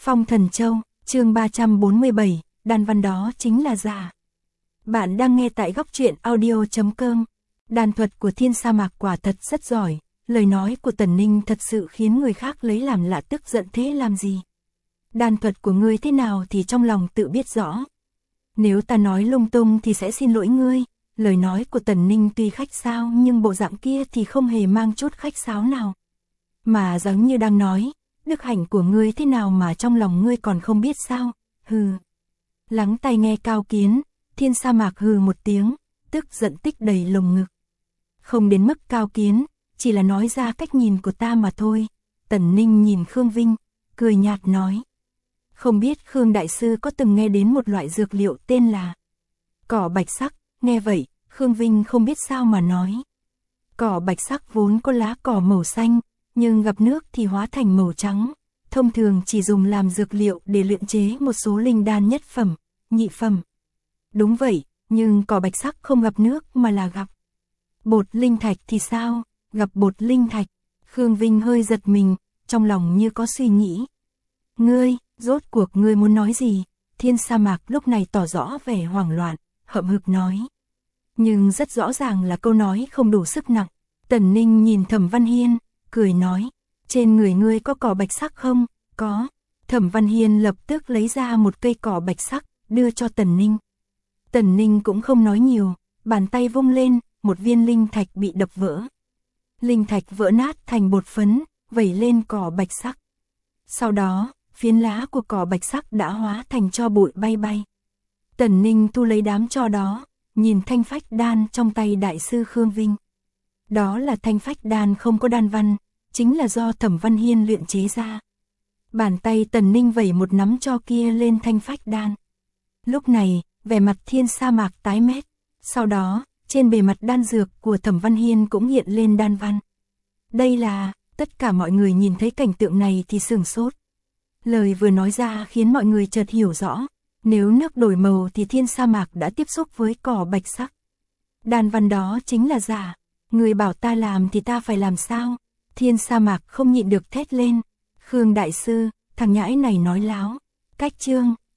Phong Thần Châu, chương 347, đan văn đó chính là giả. Bạn đang nghe tại góc truyện audio.com. Đan thuật của Thiên Sa Mạc quả thật rất giỏi, lời nói của Tần Ninh thật sự khiến người khác lấy làm lạ, tức giận thế làm gì. Đan thuật của ngươi thế nào thì trong lòng tự biết rõ. Nếu ta nói lung tung thì sẽ xin lỗi ngươi. Lời nói của Tần Ninh tuy khách sáo nhưng bộ dạng kia thì không hề mang chút khách sáo nào. Mà giống như đang nói, đức hạnh của ngươi thế nào mà trong lòng ngươi còn không biết sao, hừ. Lắng tai nghe Cao Kiến, Thiên Sa Mạc hừ một tiếng, tức giận tích đầy lồng ngực. Không đến mức Cao Kiến, chỉ là nói ra cách nhìn của ta mà thôi. Tần Ninh nhìn Khương Vinh, cười nhạt nói. Không biết Khương Đại Sư có từng nghe đến một loại dược liệu tên là cỏ bạch sắc, nghe vậy, Khương Vinh không biết sao mà nói. Cỏ bạch sắc vốn có lá cỏ màu xanh, nhưng gặp nước thì hóa thành màu trắng, thông thường chỉ dùng làm dược liệu để luyện chế một số linh đan nhất phẩm, nhị phẩm. Đúng vậy, nhưng cỏ bạch sắc không gặp nước mà là gặp bột linh thạch thì sao, gặp bột linh thạch. Khương Vinh hơi giật mình, trong lòng như có suy nghĩ. Ngươi, rốt cuộc ngươi muốn nói gì? Thiên Sa Mạc lúc này tỏ rõ vẻ hoảng loạn, hậm hực nói. Nhưng rất rõ ràng là câu nói không đủ sức nặng. Tần Ninh nhìn Thẩm Văn Hiên, cười nói, trên người ngươi có cỏ bạch sắc không? Có. Thẩm Văn Hiên lập tức lấy ra một cây cỏ bạch sắc, đưa cho Tần Ninh. Tần Ninh cũng không nói nhiều, bàn tay vung lên, một viên linh thạch bị đập vỡ. Linh thạch vỡ nát thành bột phấn, vẩy lên cỏ bạch sắc. Sau đó, phiến lá của cỏ bạch sắc đã hóa thành tro bụi bay bay. Tần Ninh thu lấy đám tro đó, nhìn thanh phách đan trong tay Đại sư Khương Vinh. Đó là thanh phách đan không có đan văn, chính là do Thẩm Văn Hiên luyện chế ra. Bàn tay Tần Ninh vẩy một nắm tro kia lên thanh phách đan. Lúc này, vẻ mặt Thiên Sa Mạc tái mét. Sau đó, trên bề mặt đan dược của Thẩm Văn Hiên cũng hiện lên đan văn. Đây là, tất cả mọi người nhìn thấy cảnh tượng này thì sửng sốt. Lời vừa nói ra khiến mọi người chợt hiểu rõ. Nếu nước đổi màu thì Thiên Sa Mạc đã tiếp xúc với cỏ bạch sắc. Đan văn đó chính là giả. Người bảo ta làm thì ta phải làm sao? Thiên Sa Mạc không nhịn được thét lên. Khương Đại Sư, thằng nhãi này nói láo. Cách chương